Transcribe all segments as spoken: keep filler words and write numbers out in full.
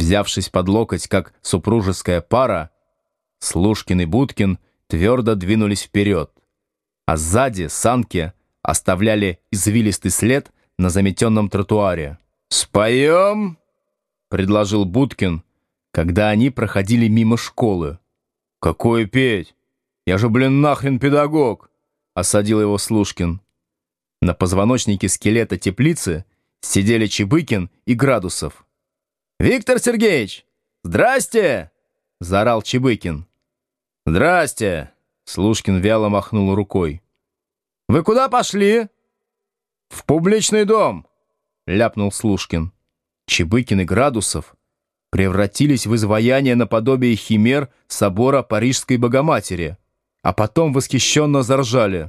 Взявшись под локоть, как супружеская пара, Слушкин и Будкин твердо двинулись вперед, а сзади санки оставляли извилистый след на заметенном тротуаре. «Споем?» — предложил Будкин, когда они проходили мимо школы. «Какое петь? Я же, блин, нахрен педагог!» — осадил его Слушкин. На позвоночнике скелета теплицы сидели Чебыкин и Градусов. «Виктор Сергеевич, здрасте!» — заорал Чебыкин. «Здрасте!» — Слушкин вяло махнул рукой. «Вы куда пошли?» «В публичный дом!» — ляпнул Слушкин. Чебыкин и Градусов превратились в изваяние наподобие химер собора Парижской Богоматери, а потом восхищенно заржали.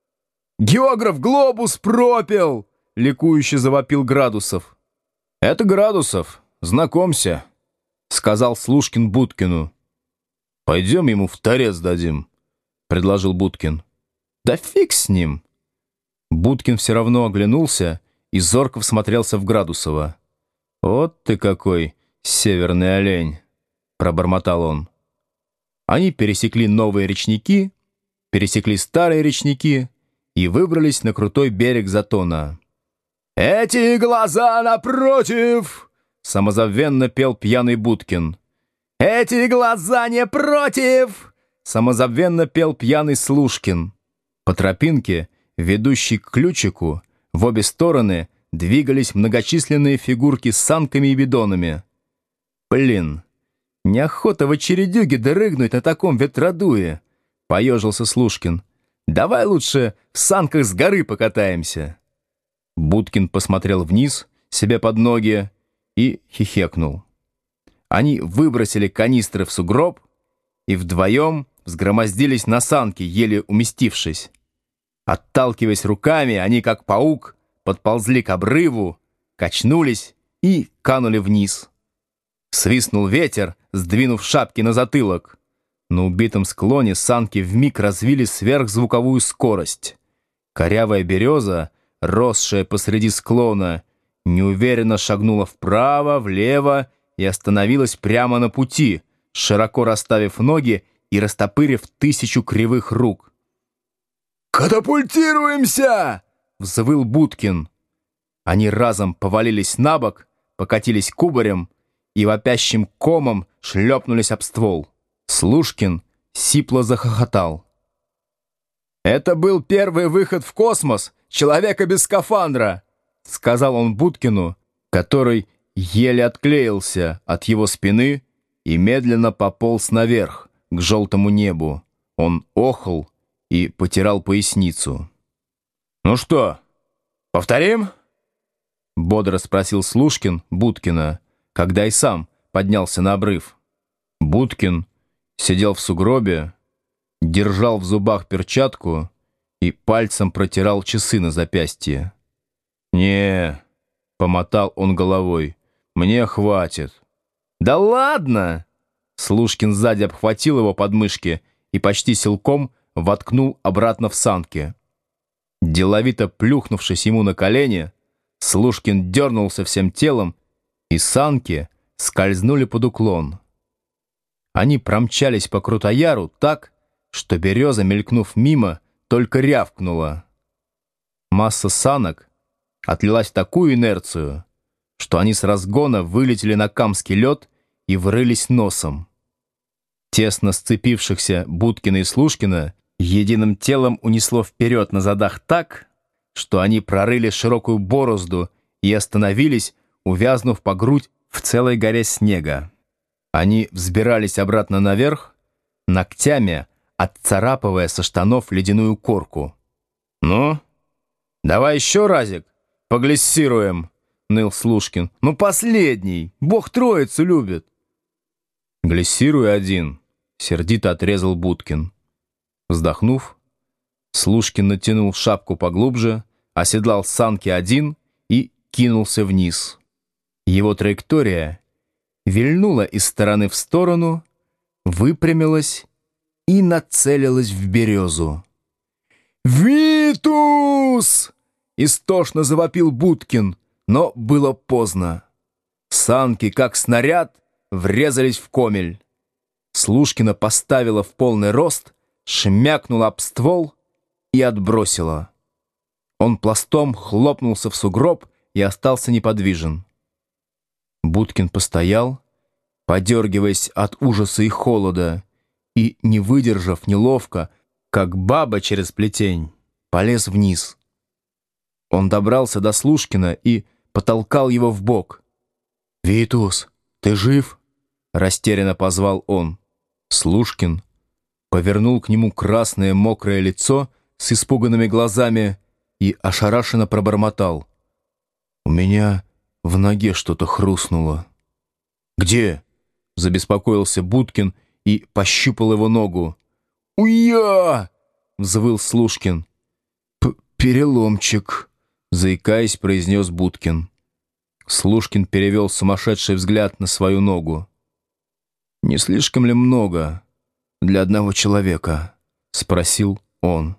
«Географ глобус пропил!» — ликующе завопил Градусов. «Это Градусов, знакомься», — сказал Слушкин Будкину. «Пойдем ему в торец дадим», — предложил Будкин. «Да фиг с ним!» Будкин все равно оглянулся и зорко всмотрелся в Градусова. «Вот ты какой северный олень!» — пробормотал он. Они пересекли новые речники, пересекли старые речники и выбрались на крутой берег Затона. «Эти глаза напротив!» — самозабвенно пел пьяный Будкин. «Эти глаза не против!» — самозабвенно пел пьяный Слушкин. По тропинке, ведущей к ключику, в обе стороны двигались многочисленные фигурки с санками и бидонами. «Блин, неохота в очередюге дрыгнуть на таком ветродуе», — поежился Слушкин. «Давай лучше в санках с горы покатаемся». Будкин посмотрел вниз, себе под ноги, и хихекнул. Они выбросили канистры в сугроб и вдвоем взгромоздились на санки, еле уместившись. Отталкиваясь руками, они, как паук, подползли к обрыву, качнулись и канули вниз. Свистнул ветер, сдвинув шапки на затылок. На убитом склоне санки вмиг развили сверхзвуковую скорость. Корявая береза, росшая посреди склона, неуверенно шагнула вправо, влево и остановилась прямо на пути, широко расставив ноги и растопырив тысячу кривых рук. «Катапультируемся!» — взвыл Будкин. Они разом повалились на бок, покатились кубарем и вопящим комом шлепнулись об ствол. Слушкин сипло захохотал. «Это был первый выход в космос человека без скафандра», — сказал он Будкину, который еле отклеился от его спины и медленно пополз наверх, к желтому небу. Он охал и потирал поясницу. «Ну что, повторим?» — бодро спросил Слушкин Будкина, когда и сам поднялся на обрыв. Будкин сидел в сугробе, держал в зубах перчатку и пальцем протирал часы на запястье. «Не», — помотал он головой, — «мне хватит». «Да ладно!» Слушкин сзади обхватил его подмышки и почти силком воткнул обратно в санки. Деловито плюхнувшись ему на колени, Слушкин дернулся всем телом, и санки скользнули под уклон. Они промчались по Крутояру так, что береза, мелькнув мимо, только рявкнула. Масса санок отлилась в такую инерцию, что они с разгона вылетели на камский лед и врылись носом. Тесно сцепившихся Будкина и Слушкина единым телом унесло вперед на задах так, что они прорыли широкую борозду и остановились, увязнув по грудь в целой горе снега. Они взбирались обратно наверх, ногтями отцарапывая со штанов ледяную корку. «Ну, давай еще разик, поглиссируем», — ныл Слушкин. «Ну, последний, Бог троицу любит». «Глиссируй один», — сердито отрезал Будкин. Вздохнув, Слушкин натянул шапку поглубже, оседлал санки один и кинулся вниз. Его траектория вильнула из стороны в сторону, выпрямилась и нацелилась в березу. «Витус!» — истошно завопил Будкин, но было поздно. Санки, как снаряд, врезались в комель. Слушкина поставила в полный рост, шмякнула об ствол и отбросила. Он пластом хлопнулся в сугроб и остался неподвижен. Будкин постоял, подергиваясь от ужаса и холода, и, не выдержав неловко, как баба через плетень, полез вниз. Он добрался до Слушкина и потолкал его в бок. «Витус, ты жив?» — растерянно позвал он. Слушкин повернул к нему красное мокрое лицо с испуганными глазами и ошарашенно пробормотал: «У меня в ноге что-то хрустнуло». «Где?» — забеспокоился Будкин и пощупал его ногу. «Уя!» — взвыл Слушкин. «Переломчик», — заикаясь, произнес Будкин. Слушкин перевел сумасшедший взгляд на свою ногу. «Не слишком ли много для одного человека?» — спросил он.